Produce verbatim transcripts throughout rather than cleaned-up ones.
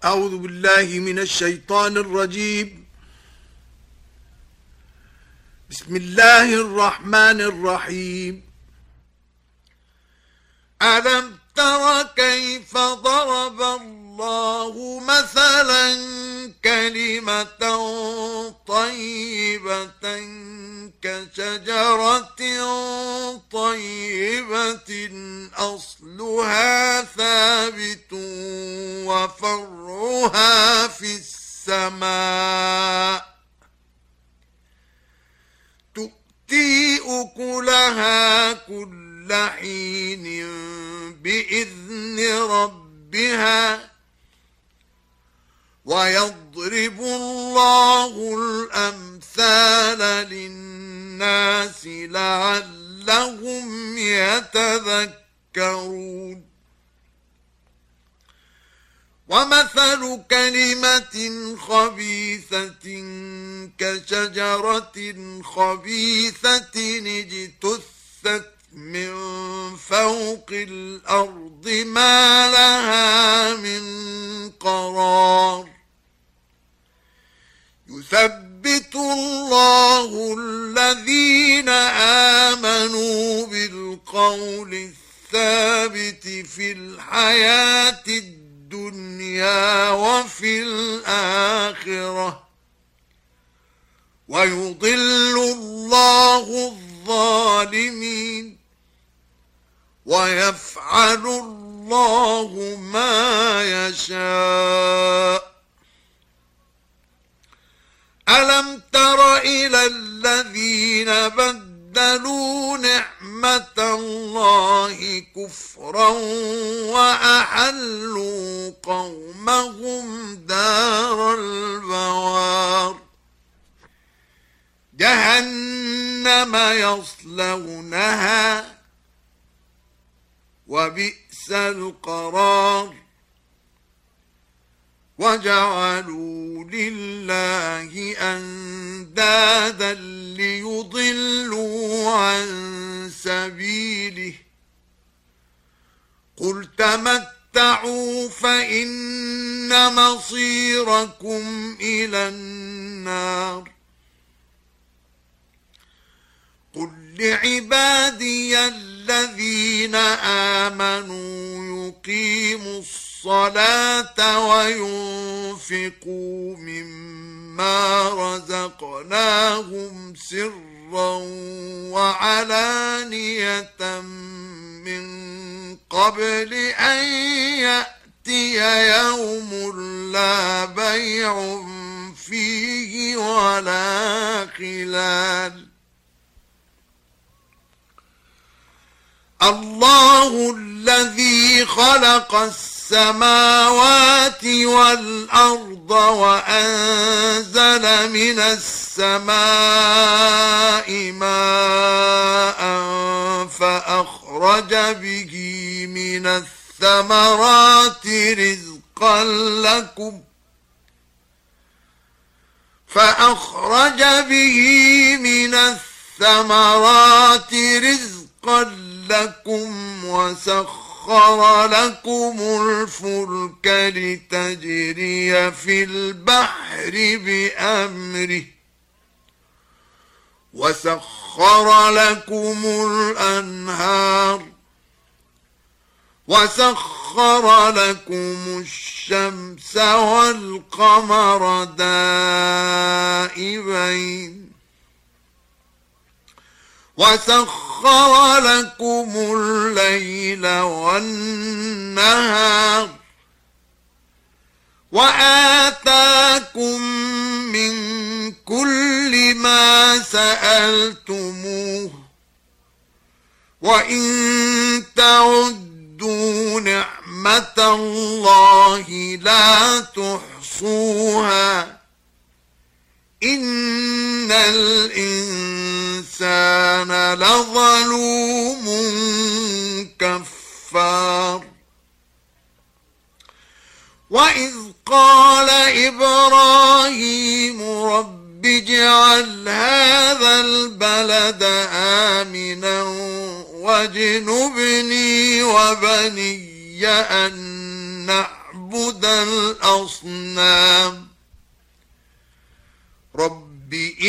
أعوذ بالله من الشيطان الرجيم. بسم الله الرحمن الرحيم. ألم تر كيف ضرب الله مثلا كلمة طيبة كشجرة طيبة أصلها ثابت وفرعها في السماء تؤتي أكلها كل حين بإذن ربها ويضرب الله الأمثال للناس لعلهم يتذكرون. ومثل كلمة خبيثة كشجرة خبيثة اجتثت من فوق الأرض ما لها من قرار. يثبت الله الذين آمنوا بالقول الثابت في الحياة الدنيا وفي الآخرة ويضل الله الظالمين ويفعل الله ما يشاء. ألم تر إلى الذين بدلوا نعمة الله كفرا وأحلوا قومهم دار البوار جهنم يصلونها وبئس القرار. وجعلوا لله أندادا ليضلوا عن سبيله قل تمتعوا فإن مصيركم إلى النار. قل لعبادي الذين آمنوا يقيموا الصلاة وينفقوا مما رزقناهم سرا وعلانية من قبل أن يأتي يوم لا بيع فيه ولا خلال. الله الذي خلق السماوات والأرض وأنزل من السماء ماء فأخرج به من الثمرات رزقا لكم فأخرج به من الثمرات رزقا لكم وسخر لكم الفلك لتجري في البحر بأمره وسخر لكم الأنهار وسخر لكم الشمس والقمر دائبين وسخر لكم الليل والنهار وآتاكم من كل ما سألتموه وإن تعدوا نعمة الله لا تحصوها إن الإنسان لظلوم كفار. وإذ قال إبراهيم رب اجعل هذا البلد آمنا واجنبني وبني أن نعبد نعبد الأصنام رب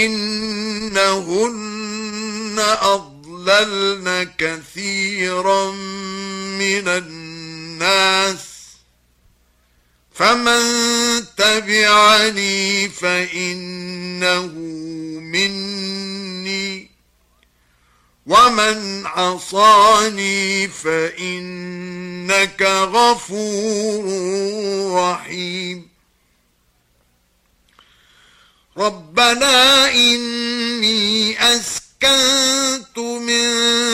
إنهن أضللن كثيرا من الناس فمن تبعني فإنه مني ومن عصاني فإنك غفور رحيم ربنا إني أسكنت من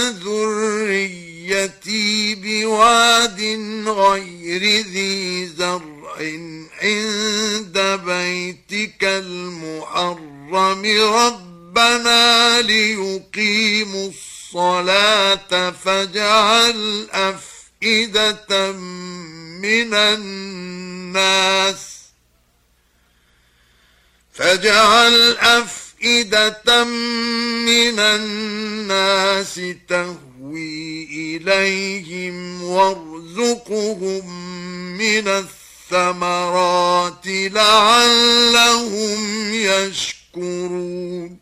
ذريتي بواد غير ذي زرع عند بيتك المحرم ربنا ليقيموا الصلاة فاجعل أفئدة من الناس فاجعل أفئدة من الناس تهوي إليهم وارزقهم من الثمرات لعلهم يشكرون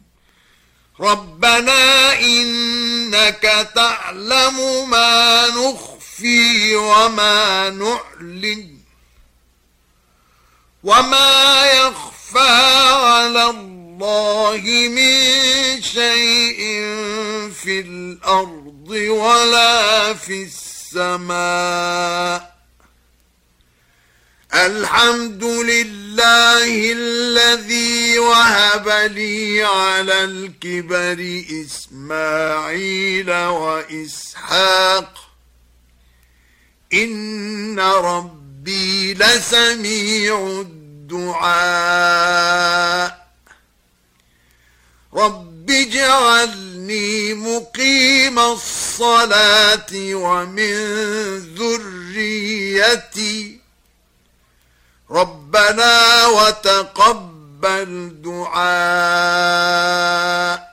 ربنا إنك تعلم ما نخفي وما نعلن وما يخفى على الله من شيء في الأرض ولا في السماء الحمد لله الذي وهب لي على الكبر إسماعيل وإسحاق إن ربي لسميع الدعاء رب اجعلني مقيم الصلاة ومن ذريتي ربنا وتقبل دعاء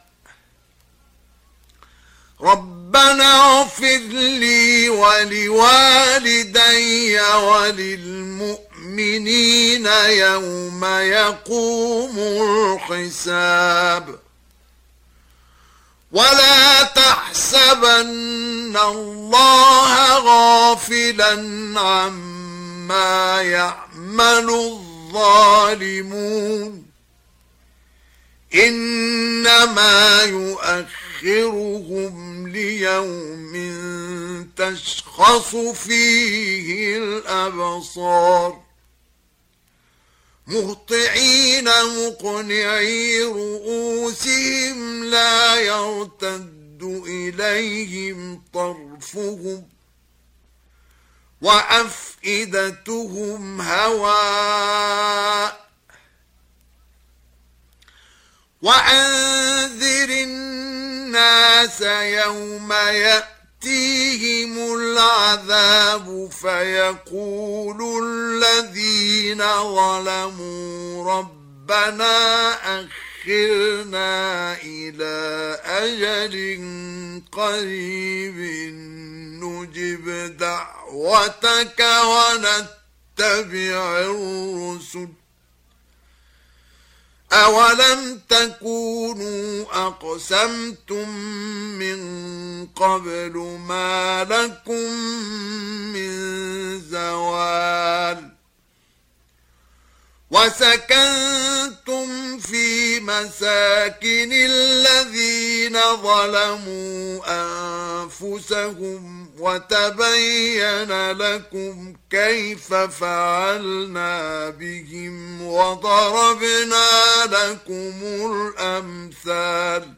ربنا اغفر لي ولوالدي وللمؤمنين يوم يقوم الحساب ولا تحسبن الله غافلا عما يعمل الظالمون إنما يؤخرهم ليوم تشخص فيه الأبصار مهطعين مقنعي رؤوسهم لا يرتد إليهم طرفهم وأفئدتهم هواء وأنذر الناس يوم يأتيهم العذاب فيقول الذين ظلموا ربنا أخرنا إلى أجل قريب نجب دعوتك ونتبع الرسل أولم تكونوا أقسمتم من قبل ما لكم من زوال وسكنتم في مساكن الذين ظلموا أنفسهم وتبين لكم كيف فعلنا بهم وضربنا لكم الأمثال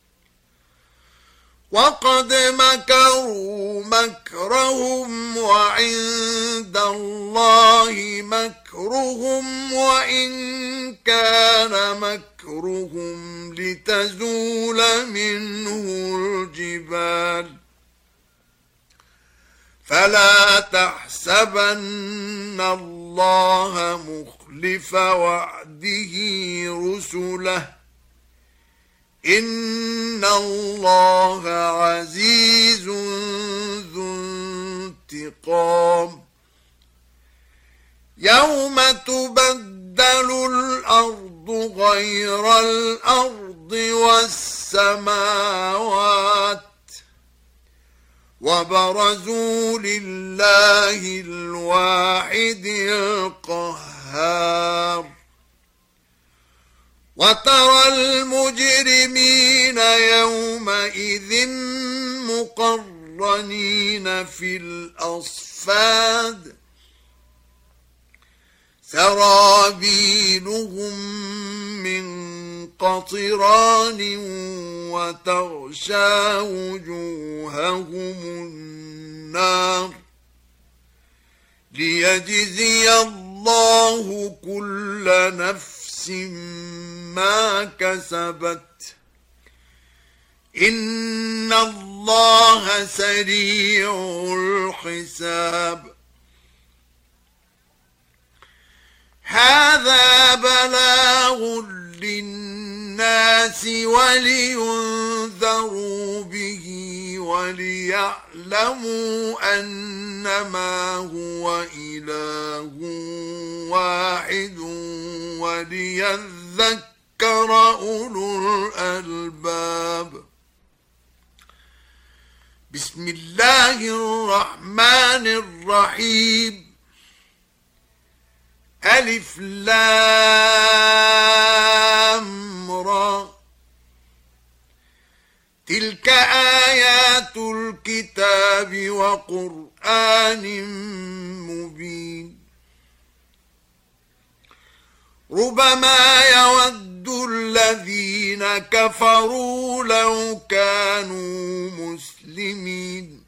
وقد مكروا مكرهم وعند الله مكرهم وإن كان مكرهم لتزول منه الجبال فلا تحسبن الله مخلف وعده رسله إن الله عزيز ذو انتقام يوم تبدل الأرض غير الأرض والسماوات وبرزوا لله الواحد القهار وترى المجرمين يومئذ مقرنين في الأصفاد سرابيلهم من قطران وتغشى وجوههم النار ليجزي الله كل نفس ما كسبت إن الله سريع الحساب هذا بلاغ للناس ولينذروا به وليعلموا أنما هو إله واحد وليذكر أولو الألباب بسم الله الرحمن الرحيم ألف لام را تلك آيات الكتاب وقرآن مبين ربما يود الذين كفروا لو كانوا مسلمين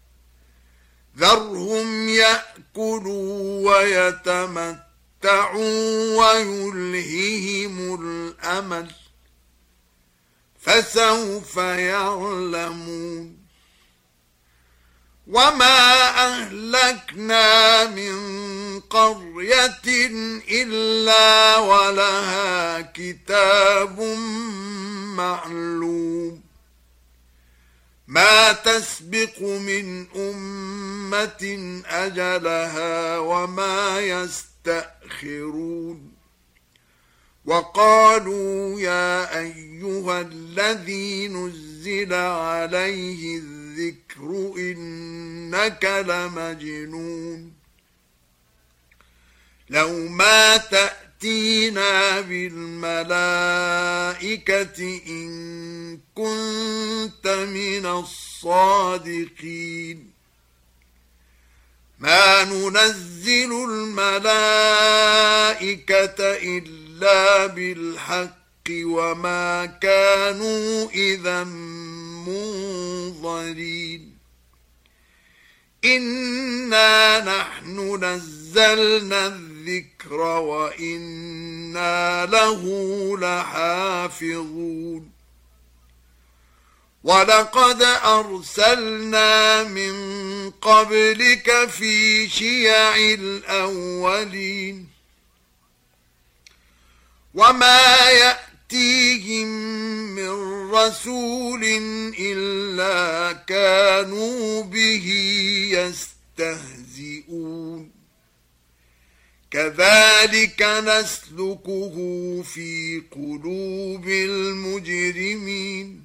ذرهم يأكلوا ويتمتعوا ويلههم الأمل فسوف يعلمون وما أهلكنا من قرية إلا ولها كتاب معلوم ما تسبق من أمة أجلها وما يستأخرون وقالوا يا أيها الذي نزل عليه الذكر إنك لمجنون لو ما تأتينا بالملائكة إن كنت من الصادقين ما ننزل الملائكة إلا بالحق وما كانوا إذا منظرين إنا نحن نزلنا الذكر وإنا له لحافظون ولقد أرسلنا من قبلك في شيع الأولين وما يأتيهم من رسول إلا كانوا به يستهزئون كذلك نسلكه في قلوب المجرمين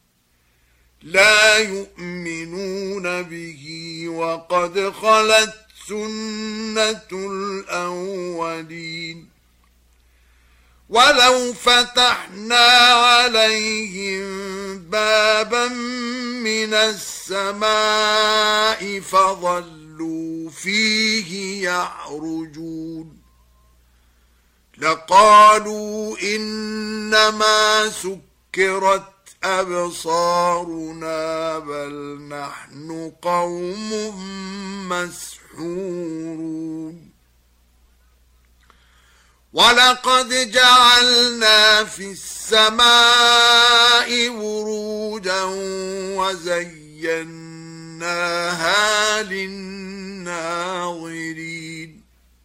لا يؤمنون به وقد خلت سنة الأولين ولو فتحنا عليهم بابا من السماء فظلوا فيه يعرجون لقالوا إنما سكرت أبصارنا بل نحن قوم مسحورون ولقد جعلنا في السماء بروجا وزيناها للناظرين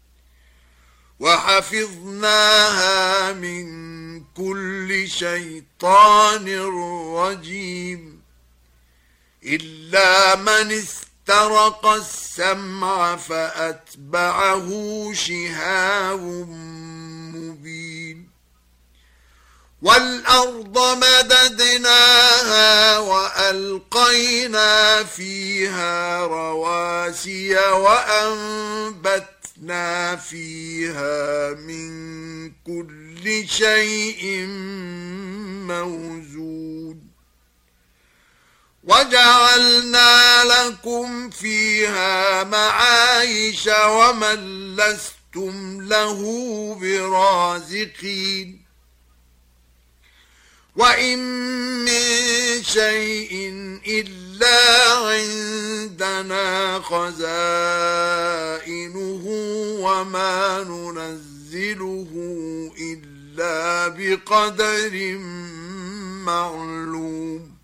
وحفظناها من كل شيطان رجيم إلا من فاسترق السمع فأتبعه شهاب مبين والأرض مددناها وألقينا فيها رواسي وأنبتنا فيها من كل شيء موزون وجعلنا لكم فيها معايش ومن لستم له برازقين وإن من شيء إلا عندنا خزائنه وما ننزله إلا بقدر معلوم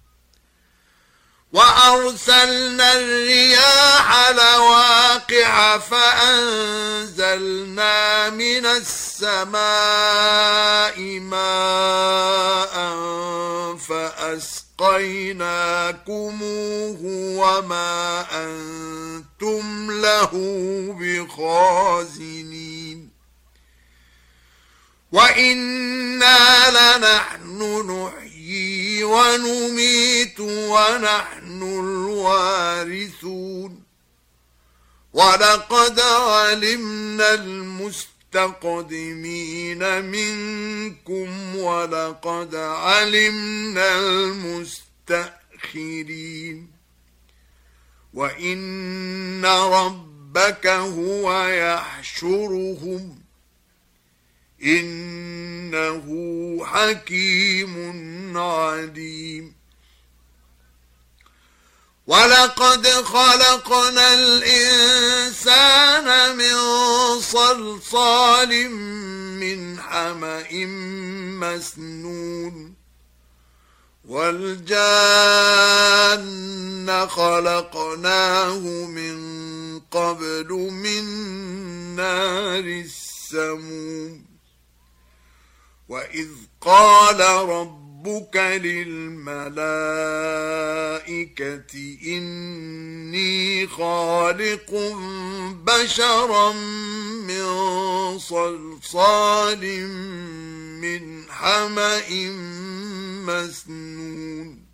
وأرسلنا الرياح لواقع فأنزلنا من السماء ماء فأسقيناكموه وما أنتم له بخازنين وإنا لنحن نحيي ونميت ونحن الوارثون ولقد علمنا المستقدمين منكم ولقد علمنا المستأخرين وإن ربك هو يحشرهم إنه حكيم عليم ولقد خلقنا الإنسان من صلصال من حمأ مسنون والجان خلقناه من قبل من نار السموم وإذ قال ربك للملائكة إني خالق بشرا من صلصال من حمأ مسنون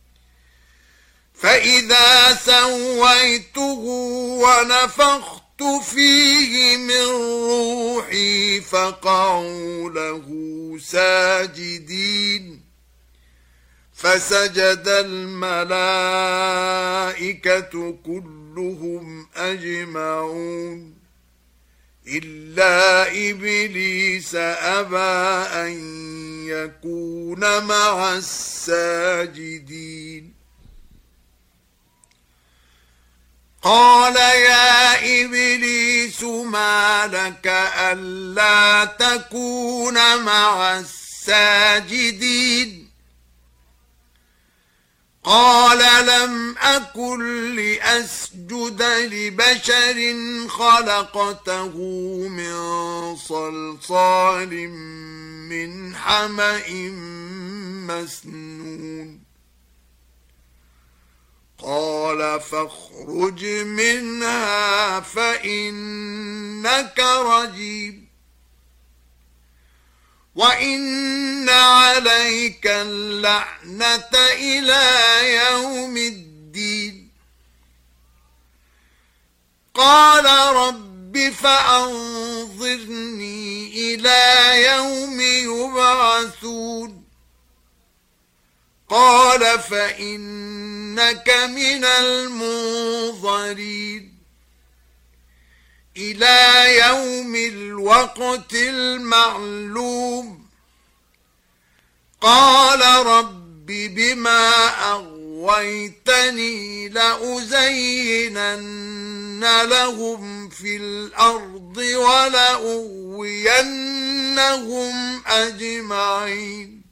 فإذا سويته ونفخت فيه من روحي فقعوا له ساجدين فسجد الملائكة كلهم أجمعون إلا إبليس أبى أن يكون مع الساجدين قال يا إبليس ما لك ألا تكون مع الساجدين قال لم أكن لأسجد لبشر خلقته من صلصال من حمأ مسنون قال فاخرج منها فإنك رجيم وإن عليك اللعنة إلى يوم الدين قال رب فأنظرني إلى يوم يبعثون قال فإنك من المنظرين إلى يوم الوقت المعلوم قال رب بما أغويتني لأزينن لهم في الأرض ولأغوينهم أجمعين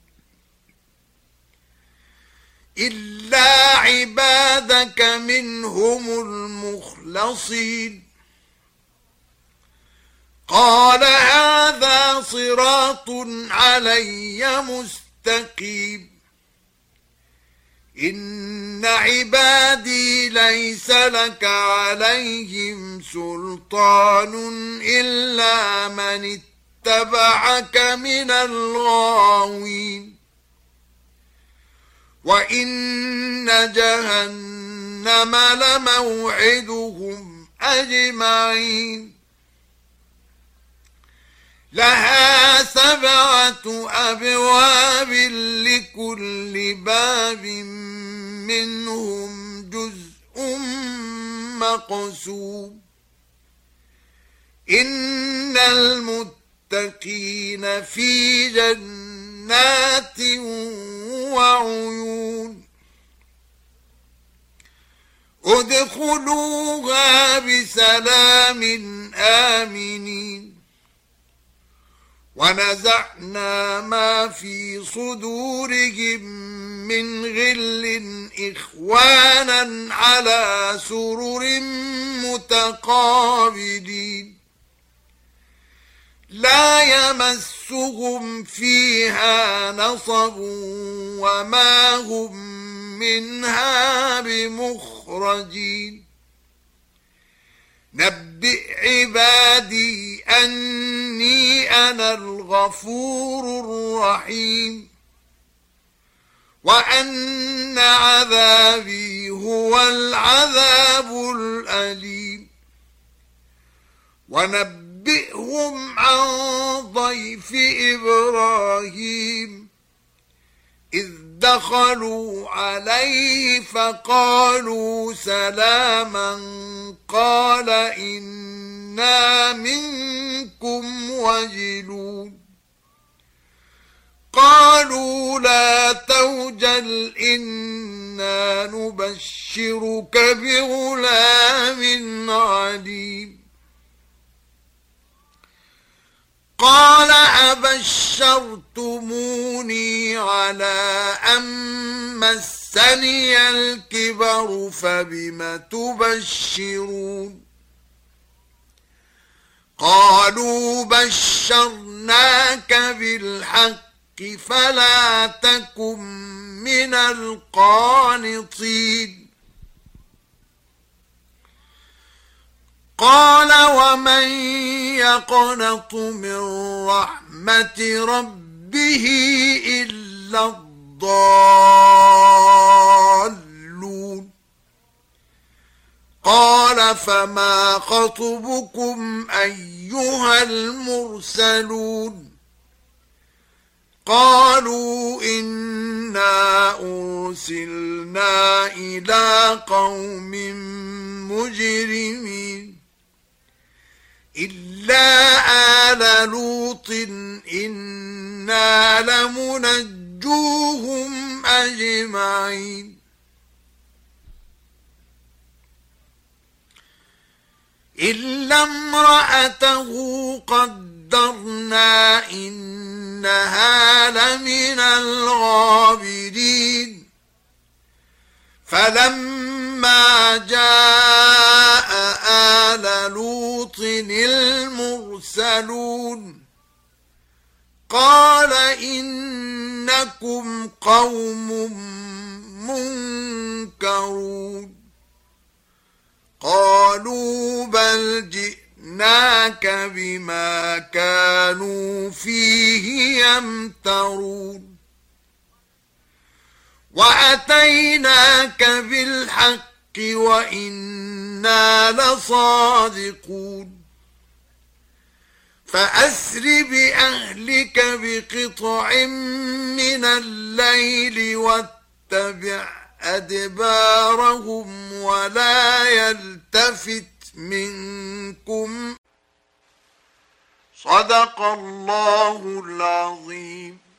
إلا عبادك منهم المخلصين قال هذا صراط علي مستقيم إن عبادي ليس لك عليهم سلطان إلا من اتبعك من الغاوين وإن جهنم لموعدهم أجمعين لها سبعة أبواب لكل باب منهم جزء مقسوم إن المتقين في جنات وعيون ادخلوها بسلام آمنين ونزعنا ما في صدورهم من غل إخوانا على سرر متقابلين لا يمسهم فيها نصب وما هم منها بمخرجين نبئ عبادي أني أنا الغفور الرحيم وأن عذابي هو العذاب الأليم ونبئهم عن ضيف إبراهيم إذ دخلوا عليه فقالوا سلاما قال إنا منكم وجلون قالوا لا توجل إنا نبشرك بغلام عليم قال أبشرتموني على أن مسني الكبر فبم تبشرون قالوا بشرناك بالحق فلا تكن من القانطين قال ومن يقنط من رحمة ربه إلا الضالون قال فما خطبكم أيها المرسلون قالوا إنا أرسلنا إلى قوم مجرمين إلا آل لوط إنا لمنجوهم أجمعين إلا امرأته قدرنا إنها لمن الغابرين فلما جاء آل لوط المرسلون قال إنكم قوم منكرون قالوا بل جئناك بما كانوا فيه يمترون وأتيناك بالحق وإنا لصادقون فأسر بأهلك بقطع من الليل واتبع أدبارهم ولا يلتفت منكم صدق الله العظيم.